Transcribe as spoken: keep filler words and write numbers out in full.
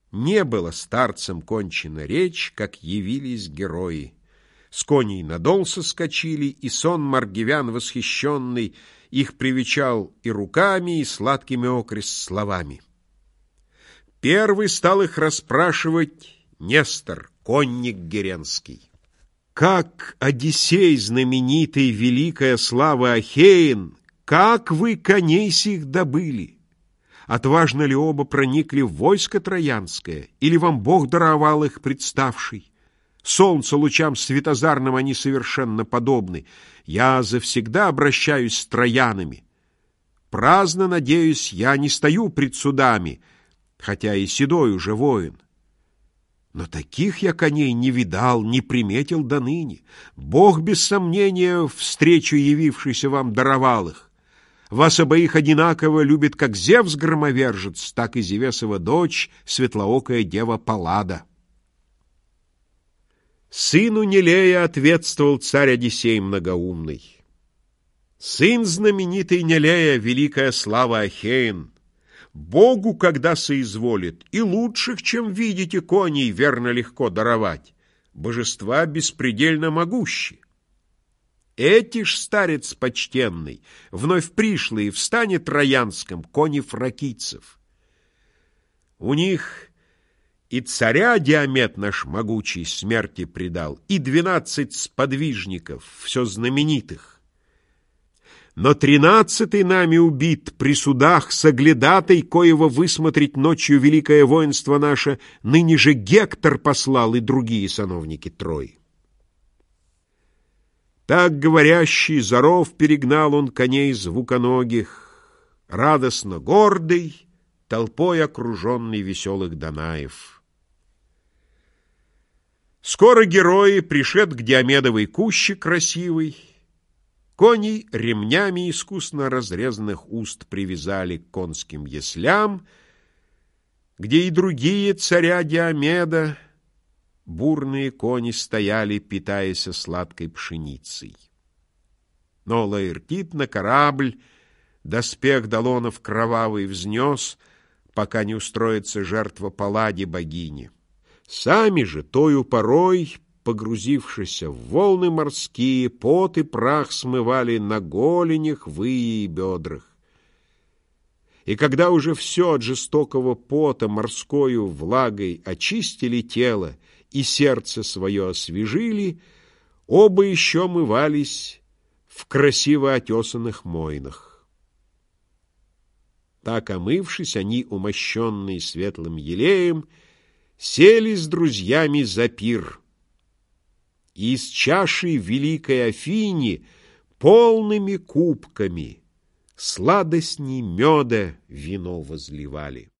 Не было старцам кончена речь, как явились герои. С коней надол соскочили, и сон маргивян восхищенный их привечал и руками, и сладкими окрест словами. Первый стал их расспрашивать Нестор, конник геренский. Как Одиссей знаменитый, великая слава Ахеин, как вы коней сих добыли? Отважно ли оба проникли в войско троянское, или вам Бог даровал их представший? Солнцу лучам светозарным они совершенно подобны. Я завсегда обращаюсь с троянами. Праздно, надеюсь, я не стою пред судами, хотя и седой уже воин. Но таких я коней не видал, не приметил до ныне. Бог, без сомнения, встречу явившийся вам даровал их. Вас обоих одинаково любит как Зевс-громовержец, так и Зевесова дочь, светлоокая дева Паллада. Сыну Нелея ответствовал царь Одиссей многоумный. Сын знаменитый Нелея, великая слава Ахеин, Богу, когда соизволит, и лучших, чем видите, коней верно легко даровать, божества беспредельно могущи. Эти ж, старец почтенный, вновь пришлые в стане троянском, кони фракийцев. У них и царя Диамет наш могучий смерти предал, и двенадцать сподвижников, все знаменитых. Но тринадцатый нами убит при судах соглядатой, коего высмотреть ночью великое воинство наше, ныне же Гектор послал и другие сановники Трои. Так говорящий, за ров перегнал он коней звуконогих, радостно гордый, толпой окруженный веселых Данаев. Скоро герои, пришед к Диомедовой куще красивой, коней ремнями искусно разрезанных уст привязали к конским яслям, где и другие царя Диомеда бурные кони стояли, питаясь сладкой пшеницей. Но Лаэртит на корабль доспех Долонов кровавый взнес, пока не устроится жертва Палладе богини. Сами же тою порой, погрузившись в волны морские, пот и прах смывали на голенях, вые и бедрах. И когда уже все от жестокого пота морскою влагой очистили тело и сердце свое освежили, оба еще мывались в красиво отесанных мойнах. Так, омывшись, они, умощенные светлым елеем, сели с друзьями за пир, и из чаши великой Афини полными кубками сладостней меда вино возливали.